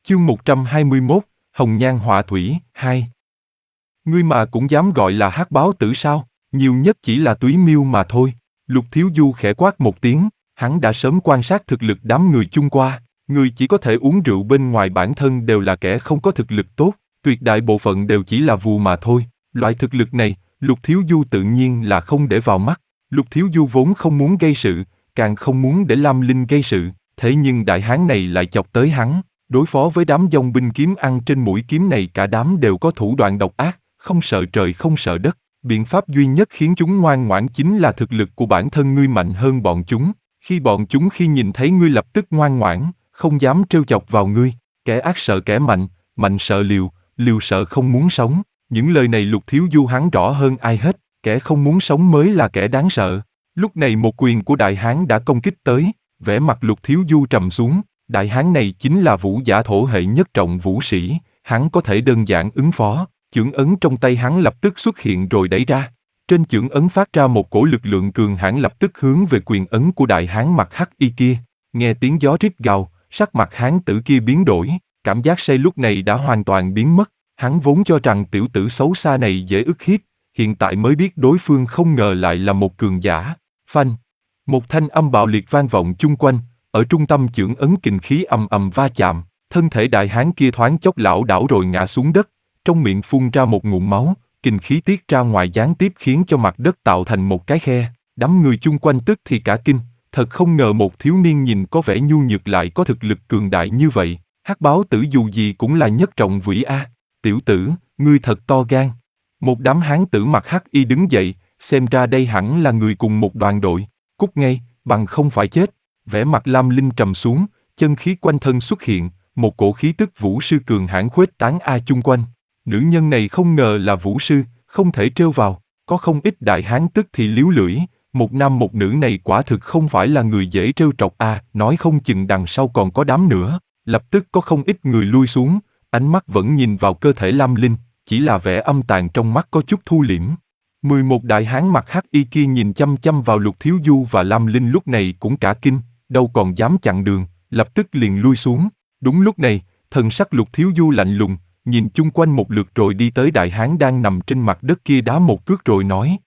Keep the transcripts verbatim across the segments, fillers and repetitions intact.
Chương một trăm hai mươi mốt, Hồng Nhan Họa Thủy, hai. Ngươi mà cũng dám gọi là hắc báo tử sao? Nhiều nhất chỉ là túy miêu mà thôi. Lục Thiếu Du khẽ quát một tiếng, hắn đã sớm quan sát thực lực đám người chung qua. Người chỉ có thể uống rượu bên ngoài bản thân đều là kẻ không có thực lực tốt, tuyệt đại bộ phận đều chỉ là vù mà thôi. Loại thực lực này, Lục Thiếu Du tự nhiên là không để vào mắt. Lục Thiếu Du vốn không muốn gây sự, càng không muốn để Lam Linh gây sự, thế nhưng đại hán này lại chọc tới hắn. Đối phó với đám dòng binh kiếm ăn trên mũi kiếm này, cả đám đều có thủ đoạn độc ác, không sợ trời không sợ đất. Biện pháp duy nhất khiến chúng ngoan ngoãn chính là thực lực của bản thân ngươi mạnh hơn bọn chúng. Khi bọn chúng khi nhìn thấy ngươi lập tức ngoan ngoãn, không dám trêu chọc vào ngươi. Kẻ ác sợ kẻ mạnh, mạnh sợ liều, liều sợ không muốn sống. Những lời này Lục Thiếu Du hắn rõ hơn ai hết, kẻ không muốn sống mới là kẻ đáng sợ. Lúc này một quyền của đại hán đã công kích tới, vẻ mặt Lục Thiếu Du trầm xuống. Đại hán này chính là vũ giả thổ hệ nhất trọng vũ sĩ, hắn có thể đơn giản ứng phó. Chưởng ấn trong tay hắn lập tức xuất hiện rồi đẩy ra. Trên chưởng ấn phát ra một cổ lực lượng cường hãn lập tức hướng về quyền ấn của đại hán mặt hắc y kia. Nghe tiếng gió rít gào, sắc mặt hán tử kia biến đổi, cảm giác say lúc này đã hoàn toàn biến mất. Hắn vốn cho rằng tiểu tử xấu xa này dễ ức hiếp, hiện tại mới biết đối phương không ngờ lại là một cường giả. Phanh! Một thanh âm bạo liệt vang vọng chung quanh, ở trung tâm chưởng ấn kình khí ầm ầm va chạm, thân thể đại hán kia thoáng chốc lảo đảo rồi ngã xuống đất, trong miệng phun ra một ngụm máu, kình khí tiết ra ngoài gián tiếp khiến cho mặt đất tạo thành một cái khe. Đám người chung quanh tức thì cả kinh, thật không ngờ một thiếu niên nhìn có vẻ nhu nhược lại có thực lực cường đại như vậy. Hắc báo tử dù gì cũng là nhất trọng vĩ a. Tiểu tử, ngươi thật to gan. Một đám hán tử mặc hắc y đứng dậy, xem ra đây hẳn là người cùng một đoàn đội. Cút ngay, bằng không phải chết. Vẻ mặt Lam Linh trầm xuống, chân khí quanh thân xuất hiện, một cổ khí tức vũ sư cường hãn khuếch tán a chung quanh. Nữ nhân này không ngờ là vũ sư, không thể trêu vào. Có không ít đại hán tức thì líu lưỡi, một nam một nữ này quả thực không phải là người dễ trêu chọc a. Nói không chừng đằng sau còn có đám nữa. Lập tức có không ít người lui xuống, ánh mắt vẫn nhìn vào cơ thể Lam Linh, chỉ là vẻ âm tàn trong mắt có chút thu liễm. Mười một đại hán mặc hắc y kia nhìn chăm chăm vào Lục Thiếu Du và Lam Linh lúc này cũng cả kinh, đâu còn dám chặn đường, lập tức liền lui xuống. Đúng lúc này, thần sắc Lục Thiếu Du lạnh lùng, nhìn chung quanh một lượt rồi đi tới đại hán đang nằm trên mặt đất kia đá một cước rồi nói: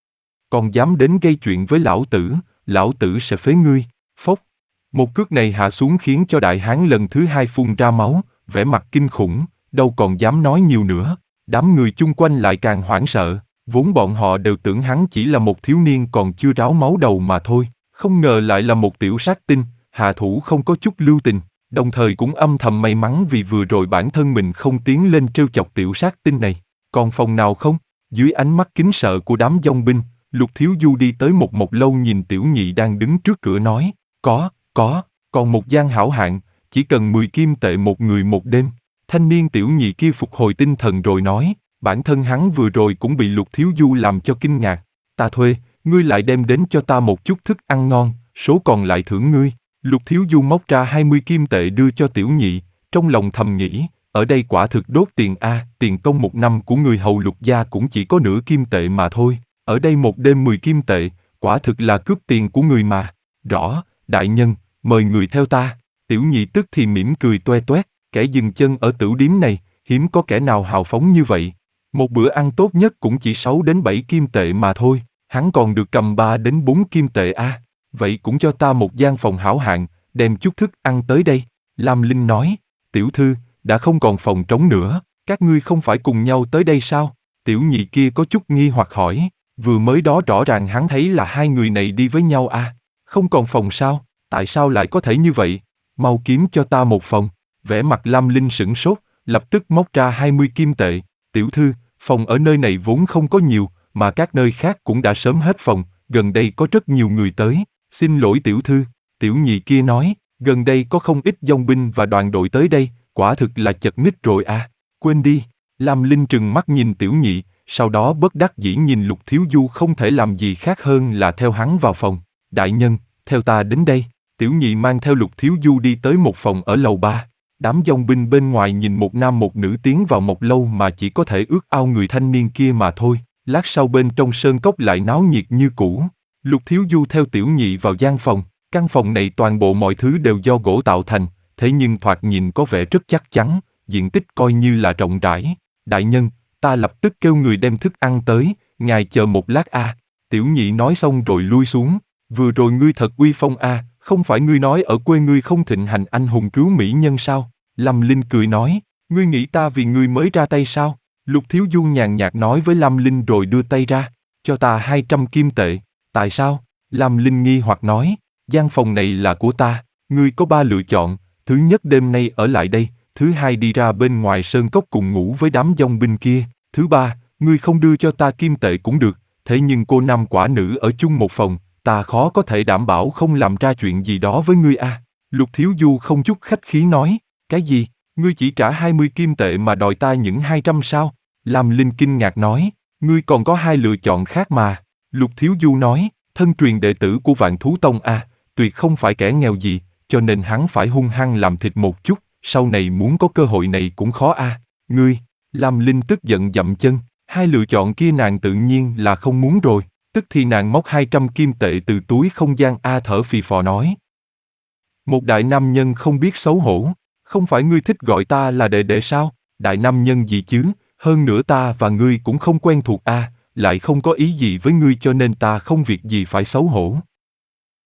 còn dám đến gây chuyện với lão tử, lão tử sẽ phế ngươi. Phốc! Một cước này hạ xuống khiến cho đại hán lần thứ hai phun ra máu, vẻ mặt kinh khủng, đâu còn dám nói nhiều nữa. Đám người chung quanh lại càng hoảng sợ, vốn bọn họ đều tưởng hắn chỉ là một thiếu niên còn chưa ráo máu đầu mà thôi, không ngờ lại là một tiểu sát tinh, hạ thủ không có chút lưu tình, đồng thời cũng âm thầm may mắn vì vừa rồi bản thân mình không tiến lên trêu chọc tiểu sát tinh này. Còn phòng nào không? Dưới ánh mắt kính sợ của đám dòng binh, Lục Thiếu Du đi tới một mộc lâu nhìn tiểu nhị đang đứng trước cửa nói: có, có, còn một gian hảo hạng, chỉ cần mười kim tệ một người một đêm. Thanh niên tiểu nhị kia phục hồi tinh thần rồi nói, bản thân hắn vừa rồi cũng bị Lục Thiếu Du làm cho kinh ngạc. Ta thuê, ngươi lại đem đến cho ta một chút thức ăn ngon, số còn lại thưởng ngươi. Lục Thiếu Du móc ra hai mươi kim tệ đưa cho tiểu nhị, trong lòng thầm nghĩ, ở đây quả thực đốt tiền a, tiền công một năm của người hầu Lục gia cũng chỉ có nửa kim tệ mà thôi. Ở đây một đêm mười kim tệ, quả thực là cướp tiền của người mà. Rõ, đại nhân, mời người theo ta. Tiểu nhị tức thì mỉm cười toe toét, kẻ dừng chân ở tửu điếm này, hiếm có kẻ nào hào phóng như vậy. Một bữa ăn tốt nhất cũng chỉ sáu đến bảy kim tệ mà thôi, hắn còn được cầm ba đến bốn kim tệ a. À. Vậy cũng cho ta một gian phòng hảo hạng, đem chút thức ăn tới đây. Lam Linh nói, tiểu thư, đã không còn phòng trống nữa, các ngươi không phải cùng nhau tới đây sao? Tiểu nhị kia có chút nghi hoặc hỏi, vừa mới đó rõ ràng hắn thấy là hai người này đi với nhau à, không còn phòng sao, tại sao lại có thể như vậy? Mau kiếm cho ta một phòng. Vẻ mặt Lam Linh sửng sốt, lập tức móc ra hai mươi kim tệ. Tiểu thư, phòng ở nơi này vốn không có nhiều, mà các nơi khác cũng đã sớm hết phòng, gần đây có rất nhiều người tới. Xin lỗi tiểu thư, tiểu nhị kia nói, gần đây có không ít dòng binh và đoàn đội tới đây, quả thực là chật ních rồi à, quên đi. Lam Linh trừng mắt nhìn tiểu nhị, sau đó bất đắc dĩ nhìn Lục Thiếu Du không thể làm gì khác hơn là theo hắn vào phòng. Đại nhân, theo ta đến đây. Tiểu nhị mang theo Lục Thiếu Du đi tới một phòng ở lầu ba. Đám dòng binh bên ngoài nhìn một nam một nữ tiến vào một lâu mà chỉ có thể ước ao người thanh niên kia mà thôi. Lát sau bên trong sơn cốc lại náo nhiệt như cũ. Lục Thiếu Du theo tiểu nhị vào gian phòng. Căn phòng này toàn bộ mọi thứ đều do gỗ tạo thành, thế nhưng thoạt nhìn có vẻ rất chắc chắn, diện tích coi như là rộng rãi. Đại nhân, ta lập tức kêu người đem thức ăn tới, ngài chờ một lát a. Tiểu nhị nói xong rồi lui xuống. Vừa rồi ngươi thật uy phong a, không phải ngươi nói ở quê ngươi không thịnh hành anh hùng cứu mỹ nhân sao? Lâm Linh cười nói, ngươi nghĩ ta vì ngươi mới ra tay sao? Lục Thiếu Du nhàn nhạt nói với Lâm Linh rồi đưa tay ra, cho ta hai trăm kim tệ. Tại sao? Lâm Linh nghi hoặc nói, gian phòng này là của ta, ngươi có ba lựa chọn, thứ nhất đêm nay ở lại đây, thứ hai đi ra bên ngoài sơn cốc cùng ngủ với đám dòng binh kia, thứ ba, ngươi không đưa cho ta kim tệ cũng được, thế nhưng cô nam quả nữ ở chung một phòng, ta khó có thể đảm bảo không làm ra chuyện gì đó với ngươi a. Lục Thiếu Du không chút khách khí nói, cái gì, ngươi chỉ trả hai mươi kim tệ mà đòi ta những hai trăm sao? Lam Linh kinh ngạc nói, ngươi còn có hai lựa chọn khác mà. Lục Thiếu Du nói, thân truyền đệ tử của Vạn Thú Tông a, tuyệt không phải kẻ nghèo gì, cho nên hắn phải hung hăng làm thịt một chút, sau này muốn có cơ hội này cũng khó a. Ngươi, Lam Linh tức giận dậm chân, hai lựa chọn kia nàng tự nhiên là không muốn rồi, tức thì nàng móc hai trăm kim tệ từ túi không gian a thở phì phò nói. Một đại nam nhân không biết xấu hổ, không phải ngươi thích gọi ta là đệ đệ sao? Đại nam nhân gì chứ, hơn nữa ta và ngươi cũng không quen thuộc a, lại không có ý gì với ngươi cho nên ta không việc gì phải xấu hổ.